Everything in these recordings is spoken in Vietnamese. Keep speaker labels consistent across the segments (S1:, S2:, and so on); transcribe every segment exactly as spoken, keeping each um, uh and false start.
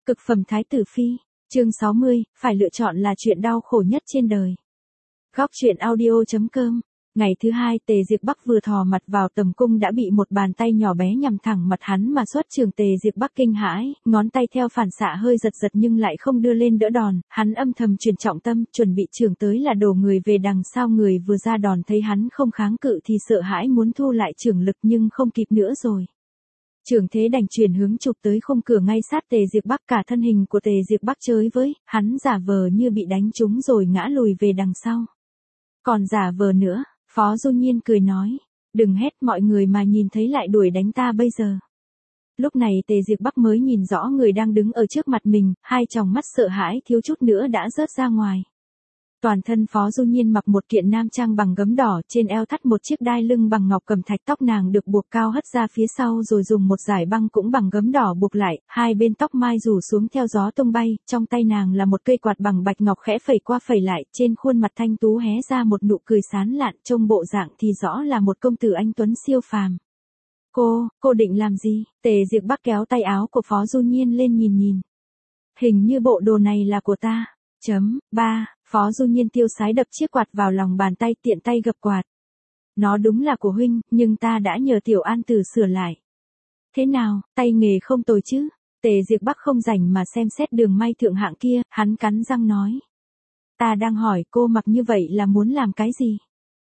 S1: Cực phẩm thái tử phi, chương sáu mươi, phải lựa chọn là chuyện đau khổ nhất trên đời. Góc truyện audio.com. Ngày thứ hai, Tề Diệp Bắc vừa thò mặt vào tầm cung đã bị một bàn tay nhỏ bé nhằm thẳng mặt hắn mà xuất trường. Tề Diệp Bắc kinh hãi, ngón tay theo phản xạ hơi giật giật nhưng lại không đưa lên đỡ đòn, hắn âm thầm chuyển trọng tâm, chuẩn bị trường tới là đổ người về đằng sau. Người vừa ra đòn thấy hắn không kháng cự thì sợ hãi muốn thu lại trường lực nhưng không kịp nữa rồi. Trường thế đành chuyển hướng chụp tới khung cửa ngay sát Tề Diệp Bắc. Cả thân hình của Tề Diệp Bắc chới với, hắn giả vờ như bị đánh trúng rồi ngã lùi về đằng sau. Còn giả vờ nữa, Phó Du Nhiên cười nói, đừng hét, mọi người mà nhìn thấy lại đuổi đánh ta bây giờ. Lúc này Tề Diệp Bắc mới nhìn rõ người đang đứng ở trước mặt mình, hai tròng mắt sợ hãi thiếu chút nữa đã rớt ra ngoài. Toàn thân Phó Du Nhiên mặc một kiện nam trang bằng gấm đỏ, trên eo thắt một chiếc đai lưng bằng ngọc cẩm thạch, tóc nàng được buộc cao hất ra phía sau rồi dùng một dải băng cũng bằng gấm đỏ buộc lại, hai bên tóc mai rủ xuống theo gió tung bay, trong tay nàng là một cây quạt bằng bạch ngọc khẽ phẩy qua phẩy lại, trên khuôn mặt thanh tú hé ra một nụ cười sán lạn, trông bộ dạng thì rõ là một công tử anh tuấn siêu phàm. Cô, cô định làm gì? Tề Diệp Bắc kéo tay áo của Phó Du Nhiên lên nhìn nhìn. Hình như bộ đồ này là của ta. Chấm, ba, Phó Du Nhiên tiêu sái đập chiếc quạt vào lòng bàn tay, tiện tay gập quạt. Nó đúng là của huynh, nhưng ta đã nhờ Tiểu An Tử sửa lại. Thế nào, tay nghề không tồi chứ? Tề Diệp Bắc không rảnh mà xem xét đường may thượng hạng kia, hắn cắn răng nói. Ta đang hỏi cô mặc như vậy là muốn làm cái gì?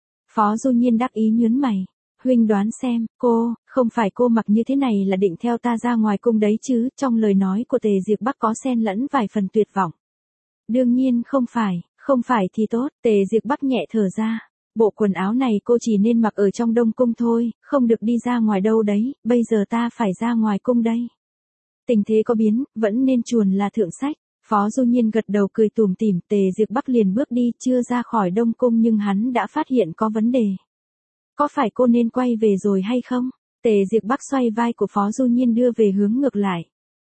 S1: Phó Du Nhiên đắc ý nhướng mày. Huynh đoán xem, cô, không phải cô mặc như thế này là định theo ta ra ngoài cung đấy chứ? Trong lời nói của Tề Diệp Bắc có xen lẫn vài phần tuyệt vọng. Đương nhiên không phải, không phải thì tốt. Tề Diệp Bắc nhẹ thở ra. Bộ quần áo này cô chỉ nên mặc ở trong Đông Cung thôi, không được đi ra ngoài đâu đấy, bây giờ ta phải ra ngoài cung đây. Tình thế có biến, vẫn nên chuồn là thượng sách. Phó Du Nhiên gật đầu cười tủm tỉm. Tề Diệp Bắc liền bước đi, chưa ra khỏi Đông Cung nhưng hắn đã phát hiện có vấn đề. Có phải cô nên quay về rồi hay không? Tề Diệp Bắc xoay vai của Phó Du Nhiên đưa về hướng ngược lại.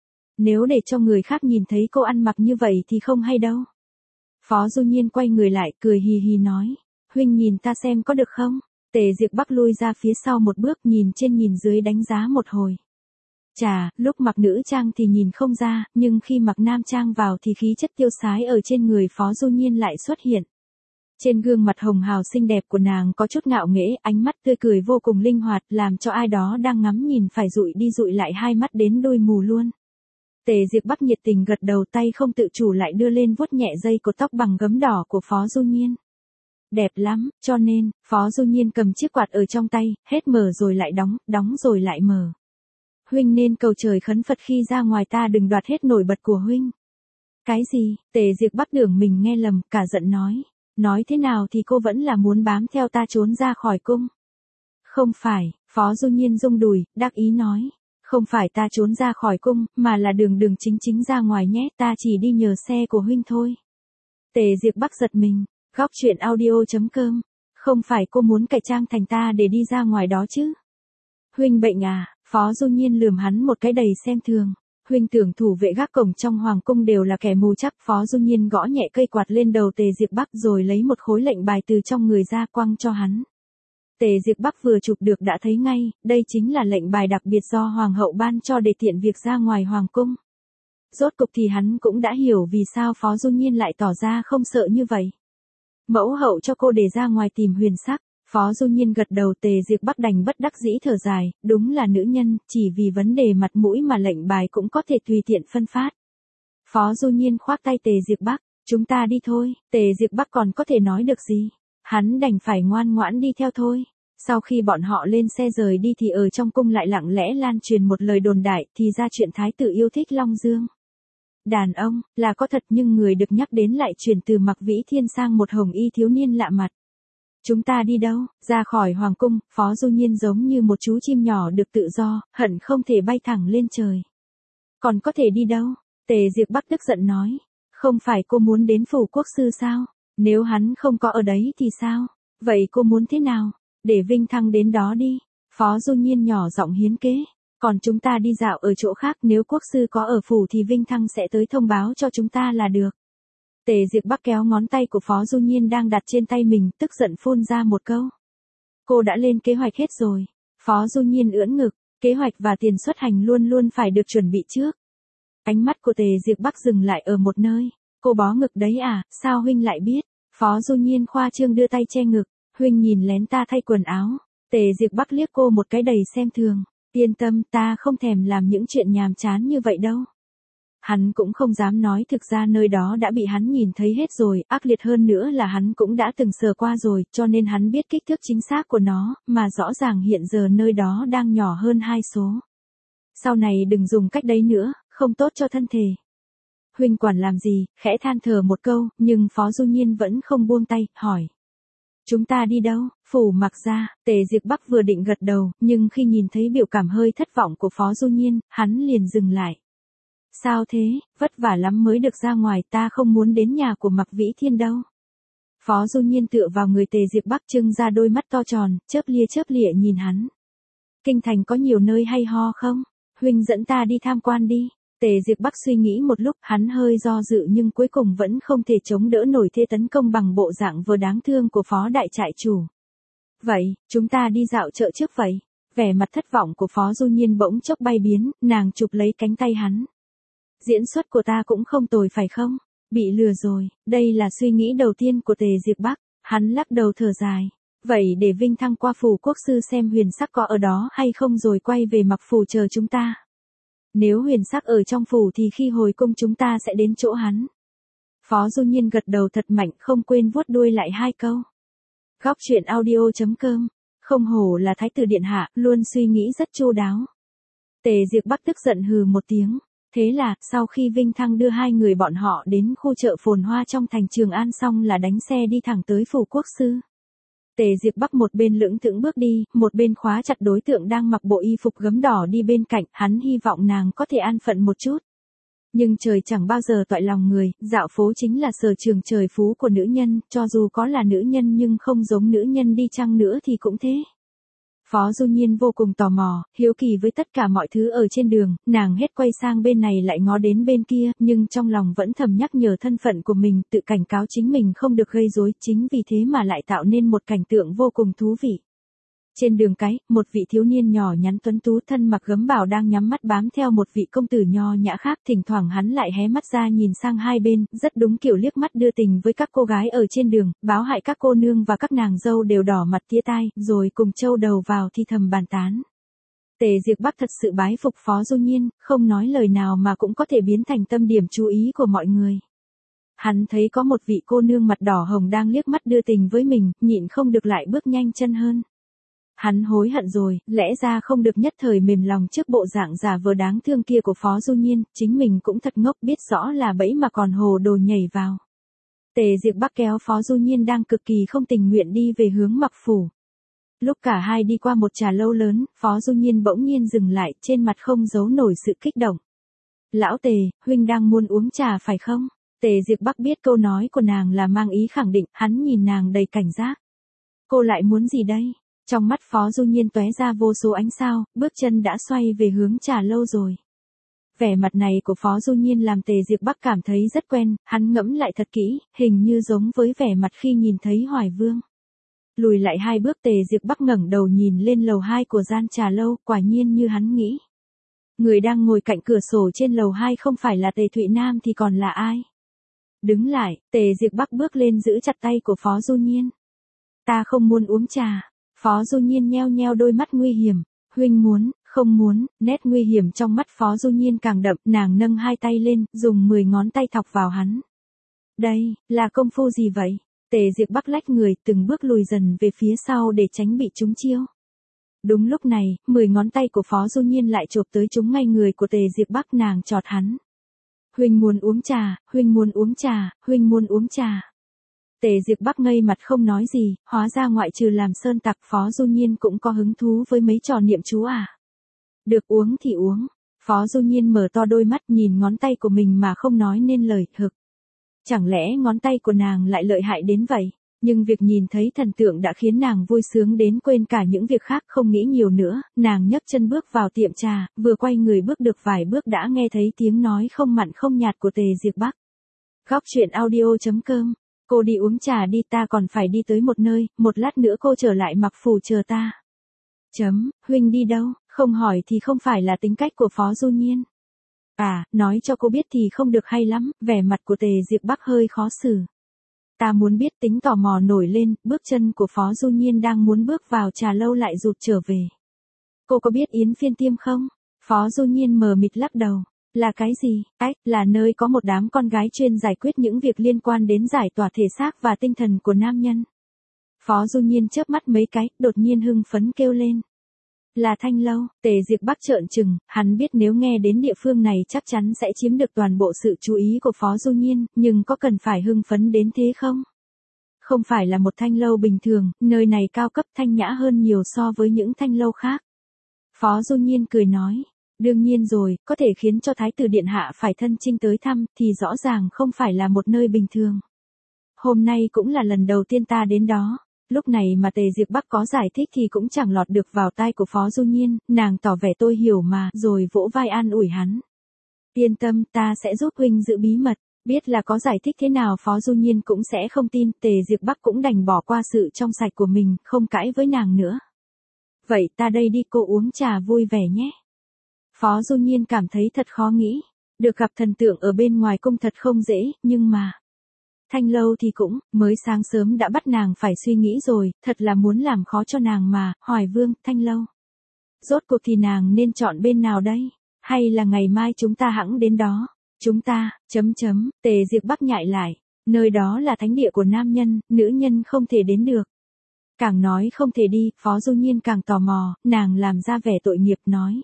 S1: Nếu để cho người khác nhìn thấy cô ăn mặc như vậy thì không hay đâu. Phó Du Nhiên quay người lại, cười hì hì nói. Huynh nhìn ta xem có được không? Tề Diệp Bắc lui ra phía sau một bước, nhìn trên nhìn dưới đánh giá một hồi. Chà, lúc mặc nữ trang thì nhìn không ra, nhưng khi mặc nam trang vào thì khí chất tiêu sái ở trên người Phó Du Nhiên lại xuất hiện. Trên gương mặt hồng hào xinh đẹp của nàng có chút ngạo nghễ, ánh mắt tươi cười vô cùng linh hoạt, làm cho ai đó đang ngắm nhìn phải dụi đi dụi lại hai mắt đến đôi mù luôn. Tề Diệp Bắc nhiệt tình gật đầu, tay không tự chủ lại đưa lên vuốt nhẹ dây cột tóc bằng gấm đỏ của Phó Du Nhiên. Đẹp lắm, cho nên, Phó Du Nhiên cầm chiếc quạt ở trong tay, hết mở rồi lại đóng, đóng rồi lại mở. Huynh nên cầu trời khấn Phật khi ra ngoài ta đừng đoạt hết nổi bật của huynh. Cái gì? Tề Diệp Bắc tưởng mình nghe lầm, cả giận nói. Nói thế nào thì cô vẫn là muốn bám theo ta trốn ra khỏi cung. Không phải, Phó Du Nhiên rung đùi, đắc ý nói. Không phải ta trốn ra khỏi cung, mà là đường đường chính chính ra ngoài nhé, ta chỉ đi nhờ xe của huynh thôi. Tề Diệp Bắc giật mình, góc truyện audio.com. Không phải cô muốn cải trang thành ta để đi ra ngoài đó chứ? Huynh bệnh à? Phó Du Nhiên lườm hắn một cái đầy xem thường. Huynh tưởng thủ vệ gác cổng trong hoàng cung đều là kẻ mù chắc? Phó Du Nhiên gõ nhẹ cây quạt lên đầu Tề Diệp Bắc rồi lấy một khối lệnh bài từ trong người ra quăng cho hắn. Tề Diệp Bắc vừa chụp được đã thấy ngay, đây chính là lệnh bài đặc biệt do hoàng hậu ban cho để tiện việc ra ngoài hoàng cung. Rốt cục thì hắn cũng đã hiểu vì sao Phó Du Nhiên lại tỏ ra không sợ như vậy. Mẫu hậu cho cô để ra ngoài tìm huyền sắc. Phó Du Nhiên gật đầu. Tề Diệp Bắc đành bất đắc dĩ thở dài, đúng là nữ nhân, chỉ vì vấn đề mặt mũi mà lệnh bài cũng có thể tùy tiện phân phát. Phó Du Nhiên khoác tay Tề Diệp Bắc, chúng ta đi thôi. Tề Diệp Bắc còn có thể nói được gì, hắn đành phải ngoan ngoãn đi theo thôi. Sau khi bọn họ lên xe rời đi thì ở trong cung lại lặng lẽ lan truyền một lời đồn đại, thì ra chuyện thái tử yêu thích Long Dương. Đàn ông, là có thật nhưng người được nhắc đến lại chuyển từ Mặc Vĩ Thiên sang một hồng y thiếu niên lạ mặt. Chúng ta đi đâu? Ra khỏi hoàng cung, Phó Du Nhiên giống như một chú chim nhỏ được tự do, hận không thể bay thẳng lên trời. Còn có thể đi đâu? Tề Diệp Bắc tức giận nói. Không phải cô muốn đến phủ quốc sư sao? Nếu hắn không có ở đấy thì sao? Vậy cô muốn thế nào? Để Vinh Thăng đến đó đi. Phó Du Nhiên nhỏ giọng hiến kế. Còn chúng ta đi dạo ở chỗ khác, nếu quốc sư có ở phủ thì Vinh Thăng sẽ tới thông báo cho chúng ta là được. Tề Diệp Bắc kéo ngón tay của Phó Du Nhiên đang đặt trên tay mình, tức giận phun ra một câu. Cô đã lên kế hoạch hết rồi. Phó Du Nhiên ưỡn ngực, kế hoạch và tiền xuất hành luôn luôn phải được chuẩn bị trước. Ánh mắt của Tề Diệp Bắc dừng lại ở một nơi. Cô bó ngực đấy à, sao huynh lại biết? Phó Du Nhiên khoa trương đưa tay che ngực. Huynh nhìn lén ta thay quần áo. Tề Diệp Bắc liếc cô một cái đầy xem thường. Yên tâm, ta không thèm làm những chuyện nhàm chán như vậy đâu. Hắn cũng không dám nói, thực ra nơi đó đã bị hắn nhìn thấy hết rồi, ác liệt hơn nữa là hắn cũng đã từng sờ qua rồi, cho nên hắn biết kích thước chính xác của nó, mà rõ ràng hiện giờ nơi đó đang nhỏ hơn hai số. Sau này đừng dùng cách đấy nữa, không tốt cho thân thể. Huynh quản làm gì, khẽ than thở một câu, nhưng Phó Du Nhiên vẫn không buông tay, hỏi. Chúng ta đi đâu? Phủ Mặc gia. Tề Diệp Bắc vừa định gật đầu, nhưng khi nhìn thấy biểu cảm hơi thất vọng của Phó Du Nhiên, hắn liền dừng lại. Sao thế, vất vả lắm mới được ra ngoài, ta không muốn đến nhà của Mặc Vĩ Thiên đâu. Phó Du Nhiên tựa vào người Tề Diệp Bắc, trưng ra đôi mắt to tròn, chớp lia chớp lịa nhìn hắn. Kinh thành có nhiều nơi hay ho không? Huynh dẫn ta đi tham quan đi. Tề Diệp Bắc suy nghĩ một lúc, hắn hơi do dự nhưng cuối cùng vẫn không thể chống đỡ nổi thế tấn công bằng bộ dạng vừa đáng thương của Phó đại trại chủ. Vậy, chúng ta đi dạo chợ trước vậy. Vẻ mặt thất vọng của Phó Du Nhiên bỗng chốc bay biến, nàng chụp lấy cánh tay hắn. Diễn xuất của ta cũng không tồi phải không? Bị lừa rồi, đây là suy nghĩ đầu tiên của Tề Diệp Bắc, hắn lắc đầu thở dài. Vậy để Vinh Thăng qua phủ quốc sư xem Huyền Sắc có ở đó hay không rồi quay về Mặc phủ chờ chúng ta. Nếu Huyền Sắc ở trong phủ thì khi hồi cung chúng ta sẽ đến chỗ hắn. Phó Du Nhiên gật đầu thật mạnh, không quên vuốt đuôi lại hai câu. Góc truyện audio chấm com, không hổ là thái tử điện hạ, luôn suy nghĩ rất chu đáo. Tề Diệp Bắc tức giận hừ một tiếng. Thế là, sau khi Vinh Thăng đưa hai người bọn họ đến khu chợ phồn hoa trong thành Trường An xong là đánh xe đi thẳng tới phủ quốc sư. Tề Diệp Bắc một bên lững thững bước đi, một bên khóa chặt đối tượng đang mặc bộ y phục gấm đỏ đi bên cạnh, hắn hy vọng nàng có thể an phận một chút. Nhưng trời chẳng bao giờ toại lòng người, dạo phố chính là sở trường trời phú của nữ nhân, cho dù có là nữ nhân nhưng không giống nữ nhân đi chăng nữa thì cũng thế. Phó Du Nhiên vô cùng tò mò, hiếu kỳ với tất cả mọi thứ ở trên đường, nàng hết quay sang bên này lại ngó đến bên kia, nhưng trong lòng vẫn thầm nhắc nhở thân phận của mình, tự cảnh cáo chính mình không được gây rối, chính vì thế mà lại tạo nên một cảnh tượng vô cùng thú vị. Trên đường cái, một vị thiếu niên nhỏ nhắn tuấn tú thân mặc gấm bào đang nhắm mắt bám theo một vị công tử nho nhã khác, thỉnh thoảng hắn lại hé mắt ra nhìn sang hai bên, rất đúng kiểu liếc mắt đưa tình với các cô gái ở trên đường, báo hại các cô nương và các nàng dâu đều đỏ mặt tía tai, rồi cùng châu đầu vào thì thầm bàn tán. Tề Diệp Bắc thật sự bái phục Phó Du Nhiên, không nói lời nào mà cũng có thể biến thành tâm điểm chú ý của mọi người. Hắn thấy có một vị cô nương mặt đỏ hồng đang liếc mắt đưa tình với mình, nhịn không được lại bước nhanh chân hơn. Hắn hối hận rồi, lẽ ra không được nhất thời mềm lòng trước bộ dạng giả vờ đáng thương kia của Phó Du Nhiên, chính mình cũng thật ngốc, biết rõ là bẫy mà còn hồ đồ nhảy vào. Tề Diệp Bắc kéo Phó Du Nhiên đang cực kỳ không tình nguyện đi về hướng Mặc phủ. Lúc cả hai đi qua một trà lâu lớn, Phó Du Nhiên bỗng nhiên dừng lại, trên mặt không giấu nổi sự kích động. Lão Tề, huynh đang muốn uống trà phải không? Tề Diệp Bắc biết câu nói của nàng là mang ý khẳng định, hắn nhìn nàng đầy cảnh giác. Cô lại muốn gì đây? Trong mắt Phó Du Nhiên tóe ra vô số ánh sao, bước chân đã xoay về hướng trà lâu rồi. Vẻ mặt này của Phó Du Nhiên làm Tề Diệp Bắc cảm thấy rất quen, hắn ngẫm lại thật kỹ, hình như giống với vẻ mặt khi nhìn thấy Hoài Vương. Lùi lại hai bước, Tề Diệp Bắc ngẩng đầu nhìn lên lầu hai của gian trà lâu, quả nhiên như hắn nghĩ. Người đang ngồi cạnh cửa sổ trên lầu hai không phải là Tề Thụy Nam thì còn là ai? Đứng lại, Tề Diệp Bắc bước lên giữ chặt tay của Phó Du Nhiên. Ta không muốn uống trà. Phó Du Nhiên nheo nheo đôi mắt nguy hiểm. Huynh muốn, không muốn, nét nguy hiểm trong mắt Phó Du Nhiên càng đậm, nàng nâng hai tay lên, dùng mười ngón tay thọc vào hắn. Đây, là công phu gì vậy? Tề Diệp Bắc lách người, từng bước lùi dần về phía sau để tránh bị trúng chiêu. Đúng lúc này, mười ngón tay của Phó Du Nhiên lại chộp tới trúng ngay người của Tề Diệp Bắc, nàng chọt hắn. Huynh muốn uống trà, huynh muốn uống trà, huynh muốn uống trà. Tề Diệp Bắc ngây mặt không nói gì, hóa ra ngoại trừ làm sơn tặc Phó Du Nhiên cũng có hứng thú với mấy trò niệm chú à. Được uống thì uống. Phó Du Nhiên mở to đôi mắt nhìn ngón tay của mình mà không nói nên lời, hực. Chẳng lẽ ngón tay của nàng lại lợi hại đến vậy? Nhưng việc nhìn thấy thần tượng đã khiến nàng vui sướng đến quên cả những việc khác, không nghĩ nhiều nữa, nàng nhấc chân bước vào tiệm trà, vừa quay người bước được vài bước đã nghe thấy tiếng nói không mặn không nhạt của Tề Diệp Bắc. Góc truyện audio chấm com, cô đi uống trà đi, ta còn phải đi tới một nơi, một lát nữa cô trở lại Mặc phủ chờ ta. Chấm, huynh đi đâu, không hỏi thì không phải là tính cách của Phó Du Nhiên. À, nói cho cô biết thì không được hay lắm, vẻ mặt của Tề Diệp Bắc hơi khó xử. Ta muốn biết, tính tò mò nổi lên, bước chân của Phó Du Nhiên đang muốn bước vào trà lâu lại rụt trở về. Cô có biết Yến Phiên Tiêm không? Phó Du Nhiên mờ mịt lắc đầu. Là cái gì? Ách, là nơi có một đám con gái chuyên giải quyết những việc liên quan đến giải tỏa thể xác và tinh thần của nam nhân. Phó Du Nhiên chớp mắt mấy cái, đột nhiên hưng phấn kêu lên. Là Thanh Lâu. Tề Diệp Bắc trợn trừng, hắn biết nếu nghe đến địa phương này chắc chắn sẽ chiếm được toàn bộ sự chú ý của Phó Du Nhiên, nhưng có cần phải hưng phấn đến thế không? Không phải là một thanh lâu bình thường, nơi này cao cấp thanh nhã hơn nhiều so với những thanh lâu khác. Phó Du Nhiên cười nói, đương nhiên rồi, có thể khiến cho Thái tử Điện Hạ phải thân chinh tới thăm thì rõ ràng không phải là một nơi bình thường. Hôm nay cũng là lần đầu tiên ta đến đó. Lúc này mà Tề Diệp Bắc có giải thích thì cũng chẳng lọt được vào tai của Phó Du Nhiên, nàng tỏ vẻ tôi hiểu mà, rồi vỗ vai an ủi hắn. Yên tâm, ta sẽ giúp huynh giữ bí mật. Biết là có giải thích thế nào Phó Du Nhiên cũng sẽ không tin, Tề Diệp Bắc cũng đành bỏ qua sự trong sạch của mình, không cãi với nàng nữa. Vậy ta đây đi, cô uống trà vui vẻ nhé. Phó Du Nhiên cảm thấy thật khó nghĩ. Được gặp thần tượng ở bên ngoài cung thật không dễ, nhưng mà... Thanh Lâu thì cũng, mới sáng sớm đã bắt nàng phải suy nghĩ rồi, thật là muốn làm khó cho nàng mà, Hoài Vương, Thanh Lâu. Rốt cuộc thì nàng nên chọn bên nào đây? Hay là ngày mai chúng ta hẵng đến đó? Chúng ta, chấm chấm, Tề Diệp Bắc nhại lại. Nơi đó là thánh địa của nam nhân, nữ nhân không thể đến được. Càng nói không thể đi, Phó Du Nhiên càng tò mò, nàng làm ra vẻ tội nghiệp nói.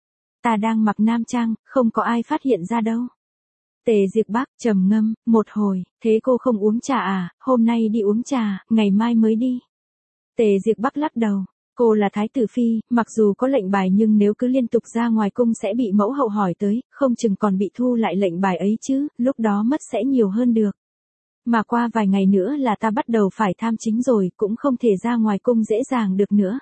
S1: Ta đang mặc nam trang, không có ai phát hiện ra đâu. Tề Diệp Bắc trầm ngâm, một hồi, thế cô không uống trà à, hôm nay đi uống trà, ngày mai mới đi. Tề Diệp Bắc lắc đầu, cô là Thái tử Phi, mặc dù có lệnh bài nhưng nếu cứ liên tục ra ngoài cung sẽ bị mẫu hậu hỏi tới, không chừng còn bị thu lại lệnh bài ấy chứ, lúc đó mất sẽ nhiều hơn được. Mà qua vài ngày nữa là ta bắt đầu phải tham chính rồi, cũng không thể ra ngoài cung dễ dàng được nữa.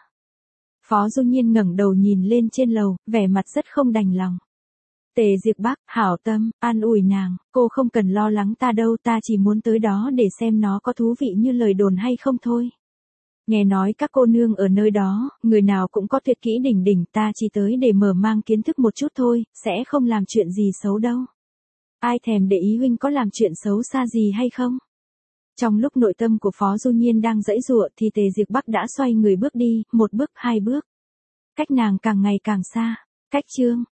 S1: Phó Du Nhiên ngẩng đầu nhìn lên trên lầu, vẻ mặt rất không đành lòng. Tề Diệp Bắc, hảo tâm, an ủi nàng, cô không cần lo lắng ta đâu, ta chỉ muốn tới đó để xem nó có thú vị như lời đồn hay không thôi. Nghe nói các cô nương ở nơi đó, người nào cũng có tuyệt kỹ đỉnh đỉnh, ta chỉ tới để mở mang kiến thức một chút thôi, sẽ không làm chuyện gì xấu đâu. Ai thèm để ý huynh có làm chuyện xấu xa gì hay không? Trong lúc nội tâm của Phó Du Nhiên đang giãy giụa thì Tề Diệp Bắc đã xoay người bước đi, một bước, hai bước. Cách nàng càng ngày càng xa. Cách chương